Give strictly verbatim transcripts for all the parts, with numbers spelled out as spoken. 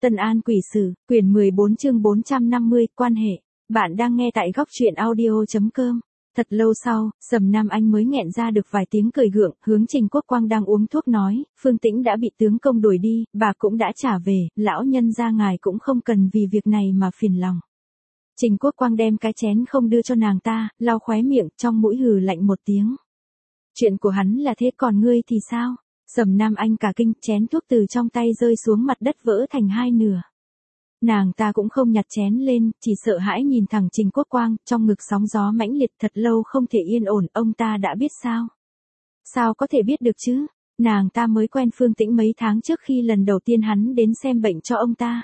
Tân An Quỷ Sử, quyển mười bốn chương bốn trăm năm mươi, quan hệ. Bạn đang nghe tại góc truyện audio.com. Thật lâu sau, Sầm Nam Anh mới nghẹn ra được vài tiếng cười gượng, hướng Trình Quốc Quang đang uống thuốc nói, Phương Tĩnh đã bị tướng công đuổi đi, bà cũng đã trả về, lão nhân gia ngài cũng không cần vì việc này mà phiền lòng. Trình Quốc Quang đem cái chén không đưa cho nàng ta, lau khóe miệng, trong mũi hừ lạnh một tiếng. Chuyện của hắn là thế, còn ngươi thì sao? Sầm Nam Anh cả kinh, chén thuốc từ trong tay rơi xuống mặt đất vỡ thành hai nửa. Nàng ta cũng không nhặt chén lên, chỉ sợ hãi nhìn thẳng Trình Quốc Quang, trong ngực sóng gió mãnh liệt, thật lâu không thể yên ổn, ông ta đã biết sao? Sao có thể biết được chứ? Nàng ta mới quen Phương Tĩnh mấy tháng trước khi lần đầu tiên hắn đến xem bệnh cho ông ta.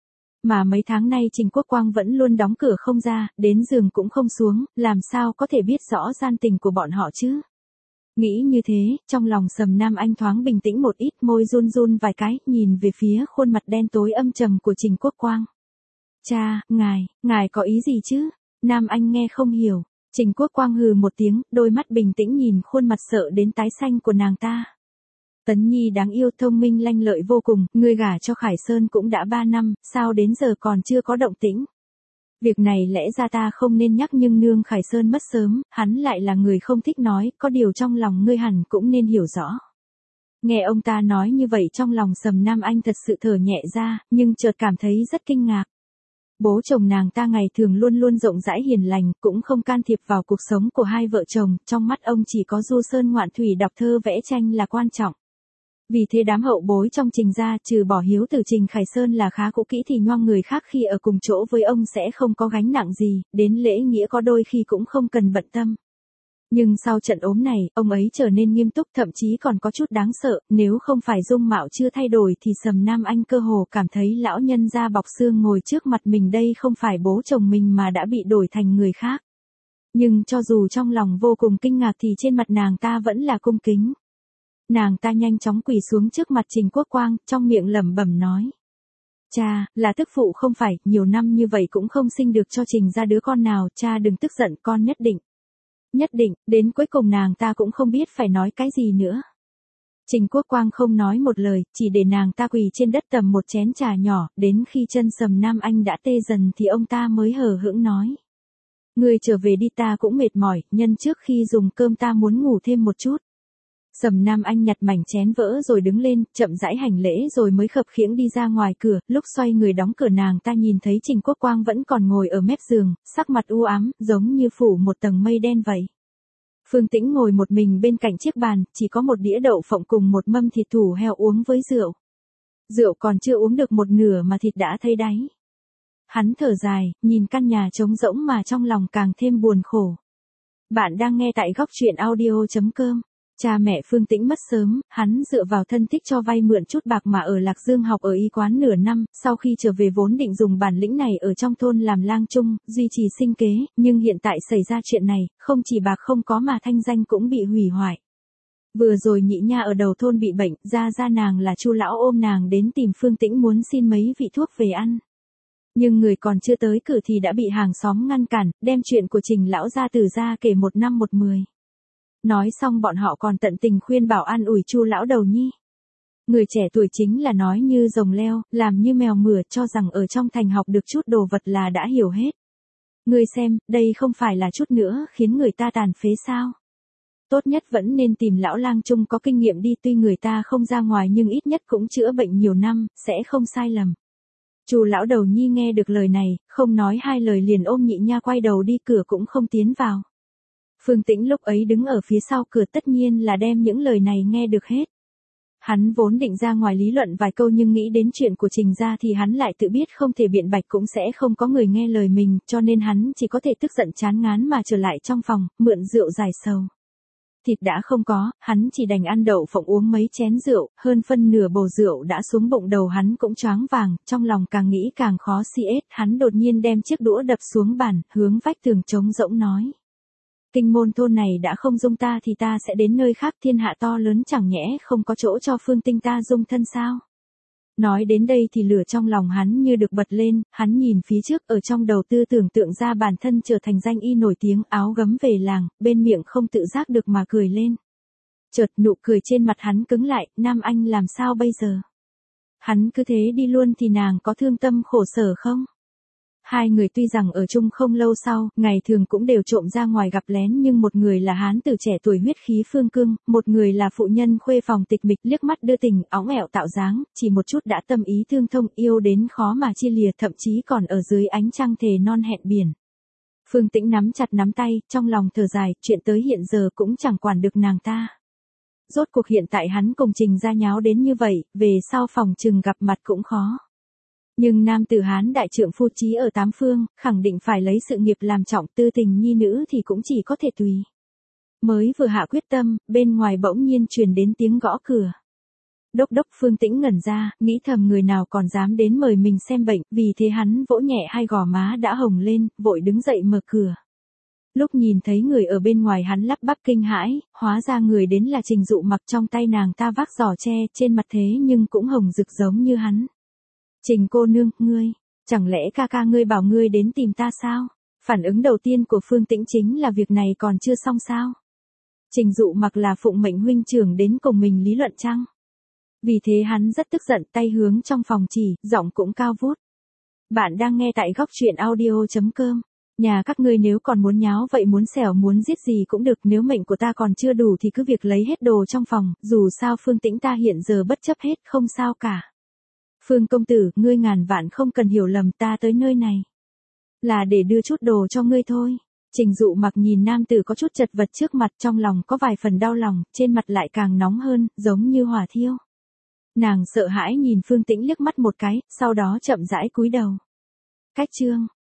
Mà mấy tháng nay Trình Quốc Quang vẫn luôn đóng cửa không ra, đến giường cũng không xuống, làm sao có thể biết rõ gian tình của bọn họ chứ? Nghĩ như thế, trong lòng Sầm Nam Anh thoáng bình tĩnh một ít, môi run run vài cái, nhìn về phía khuôn mặt đen tối âm trầm của Trình Quốc Quang. Cha, ngài, ngài có ý gì chứ? Nam Anh nghe không hiểu. Trình Quốc Quang hừ một tiếng, đôi mắt bình tĩnh nhìn khuôn mặt sợ đến tái xanh của nàng ta. Tấn Nhi đáng yêu, thông minh lanh lợi vô cùng, ngươi gả cho Khải Sơn cũng đã ba năm, sao đến giờ còn chưa có động tĩnh? Việc này lẽ ra ta không nên nhắc, nhưng nương Khải Sơn mất sớm, hắn lại là người không thích nói, có điều trong lòng ngươi hẳn cũng nên hiểu rõ. Nghe ông ta nói như vậy trong lòng Sầm Nam Anh thật sự thở nhẹ ra, nhưng chợt cảm thấy rất kinh ngạc. Bố chồng nàng ta ngày thường luôn luôn rộng rãi hiền lành, cũng không can thiệp vào cuộc sống của hai vợ chồng, trong mắt ông chỉ có du sơn ngoạn thủy, đọc thơ vẽ tranh là quan trọng. Vì thế đám hậu bối trong Trình gia, trừ bỏ hiếu tử Trình Khải Sơn là khá cũ kỹ thì nhoang người khác khi ở cùng chỗ với ông sẽ không có gánh nặng gì, đến lễ nghĩa có đôi khi cũng không cần bận tâm. Nhưng sau trận ốm này, ông ấy trở nên nghiêm túc, thậm chí còn có chút đáng sợ, nếu không phải dung mạo chưa thay đổi thì Sầm Nam Anh cơ hồ cảm thấy lão nhân da bọc xương ngồi trước mặt mình đây không phải bố chồng mình mà đã bị đổi thành người khác. Nhưng cho dù trong lòng vô cùng kinh ngạc thì trên mặt nàng ta vẫn là cung kính. Nàng ta nhanh chóng quỳ xuống trước mặt Trình Quốc Quang, trong miệng lẩm bẩm nói. Cha, là tức phụ không phải, nhiều năm như vậy cũng không sinh được cho Trình ra đứa con nào, cha đừng tức giận, con nhất định. Nhất định, đến cuối cùng nàng ta cũng không biết phải nói cái gì nữa. Trình Quốc Quang không nói một lời, chỉ để nàng ta quỳ trên đất tầm một chén trà nhỏ, đến khi chân Sầm Nam Anh đã tê dần thì ông ta mới hờ hững nói. Ngươi trở về đi, ta cũng mệt mỏi, nhân trước khi dùng cơm ta muốn ngủ thêm một chút. Sầm Nam Anh nhặt mảnh chén vỡ rồi đứng lên, chậm rãi hành lễ rồi mới khập khiễng đi ra ngoài cửa, lúc xoay người đóng cửa nàng ta nhìn thấy Trình Quốc Quang vẫn còn ngồi ở mép giường, sắc mặt u ám, giống như phủ một tầng mây đen vậy. Phương Tĩnh ngồi một mình bên cạnh chiếc bàn, chỉ có một đĩa đậu phộng cùng một mâm thịt thủ heo uống với rượu. Rượu còn chưa uống được một nửa mà thịt đã thấy đáy. Hắn thở dài, nhìn căn nhà trống rỗng mà trong lòng càng thêm buồn khổ. Bạn đang nghe tại góc truyện audio.com. Cha mẹ Phương Tĩnh mất sớm, hắn dựa vào thân thích cho vay mượn chút bạc mà ở Lạc Dương học ở y quán nửa năm, sau khi trở về vốn định dùng bản lĩnh này ở trong thôn làm lang chung, duy trì sinh kế, nhưng hiện tại xảy ra chuyện này, không chỉ bạc không có mà thanh danh cũng bị hủy hoại. Vừa rồi nhị nha ở đầu thôn bị bệnh, ra ra nàng là Chu lão ôm nàng đến tìm Phương Tĩnh muốn xin mấy vị thuốc về ăn. Nhưng người còn chưa tới cửa thì đã bị hàng xóm ngăn cản, đem chuyện của Trình lão gia tử ra kể một năm một mười. Nói xong bọn họ còn tận tình khuyên bảo an ủi Chu lão đầu nhi. Người trẻ tuổi chính là nói như rồng leo, làm như mèo mửa, cho rằng ở trong thành học được chút đồ vật là đã hiểu hết. Ngươi xem, đây không phải là chút nữa khiến người ta tàn phế sao? Tốt nhất vẫn nên tìm lão lang chung có kinh nghiệm đi, tuy người ta không ra ngoài nhưng ít nhất cũng chữa bệnh nhiều năm, sẽ không sai lầm. Chu lão đầu nhi nghe được lời này, không nói hai lời liền ôm nhị nha quay đầu đi, cửa cũng không tiến vào. Phương Tĩnh lúc ấy đứng ở phía sau cửa tất nhiên là đem những lời này nghe được hết. Hắn vốn định ra ngoài lý luận vài câu nhưng nghĩ đến chuyện của Trình gia thì hắn lại tự biết không thể biện bạch cũng sẽ không có người nghe lời mình, cho nên hắn chỉ có thể tức giận chán ngán mà trở lại trong phòng, mượn rượu giải sầu. Thịt đã không có, hắn chỉ đành ăn đậu phộng uống mấy chén rượu, hơn phân nửa bầu rượu đã xuống bụng, đầu hắn cũng choáng vàng, trong lòng càng nghĩ càng khó xi ết, hắn đột nhiên đem chiếc đũa đập xuống bàn, hướng vách tường trống rỗng nói. Kinh môn thôn này đã không dung ta thì ta sẽ đến nơi khác, thiên hạ to lớn chẳng nhẽ không có chỗ cho Phương Tinh ta dung thân sao? Nói đến đây thì lửa trong lòng hắn như được bật lên, hắn nhìn phía trước, ở trong đầu tư tưởng tượng ra bản thân trở thành danh y nổi tiếng, áo gấm về làng, bên miệng không tự giác được mà cười lên. Chợt nụ cười trên mặt hắn cứng lại, Nam Anh làm sao bây giờ? Hắn cứ thế đi luôn thì nàng có thương tâm khổ sở không? Hai người tuy rằng ở chung không lâu sau, ngày thường cũng đều trộm ra ngoài gặp lén, nhưng một người là hán tử trẻ tuổi huyết khí phương cương, một người là phụ nhân khuê phòng tịch mịch liếc mắt đưa tình, óng ẻo tạo dáng, chỉ một chút đã tâm ý thương thông, yêu đến khó mà chia lìa, thậm chí còn ở dưới ánh trăng thề non hẹn biển. Phương Tĩnh nắm chặt nắm tay, trong lòng thở dài, chuyện tới hiện giờ cũng chẳng quản được nàng ta. Rốt cuộc hiện tại hắn cùng Trình gia nháo đến như vậy, về sau phòng chừng gặp mặt cũng khó. Nhưng nam tử Hán đại trượng phu chí ở tám phương, khẳng định phải lấy sự nghiệp làm trọng, tư tình nhi nữ thì cũng chỉ có thể tùy. Mới vừa hạ quyết tâm, bên ngoài bỗng nhiên truyền đến tiếng gõ cửa. Đốc đốc. Phương Tĩnh ngẩn ra, nghĩ thầm người nào còn dám đến mời mình xem bệnh, vì thế hắn vỗ nhẹ hai gò má đã hồng lên, vội đứng dậy mở cửa. Lúc nhìn thấy người ở bên ngoài hắn lắp bắp kinh hãi, hóa ra người đến là Trình Dụ Mặc, trong tay nàng ta vác giỏ tre, trên mặt thế nhưng cũng hồng rực giống như hắn. Trình cô nương, ngươi, chẳng lẽ ca ca ngươi bảo ngươi đến tìm ta sao? Phản ứng đầu tiên của Phương Tĩnh chính là việc này còn chưa xong sao? Trình Dụ Mặc là phụng mệnh huynh trưởng đến cùng mình lý luận chăng? Vì thế hắn rất tức giận, tay hướng trong phòng chỉ, giọng cũng cao vút. Bạn đang nghe tại góc truyện audio chấm com. Nhà các ngươi nếu còn muốn nháo vậy, muốn xẻo muốn giết gì cũng được, nếu mệnh của ta còn chưa đủ thì cứ việc lấy hết đồ trong phòng, dù sao Phương Tĩnh ta hiện giờ bất chấp hết, không sao cả. Phương công tử, ngươi ngàn vạn không cần hiểu lầm, ta tới nơi này là để đưa chút đồ cho ngươi thôi. Trình Dụ Mặc nhìn nam tử có chút chật vật trước mặt, trong lòng có vài phần đau lòng, trên mặt lại càng nóng hơn, giống như hỏa thiêu. Nàng sợ hãi nhìn Phương Tĩnh liếc mắt một cái, sau đó chậm rãi cúi đầu. Cách chương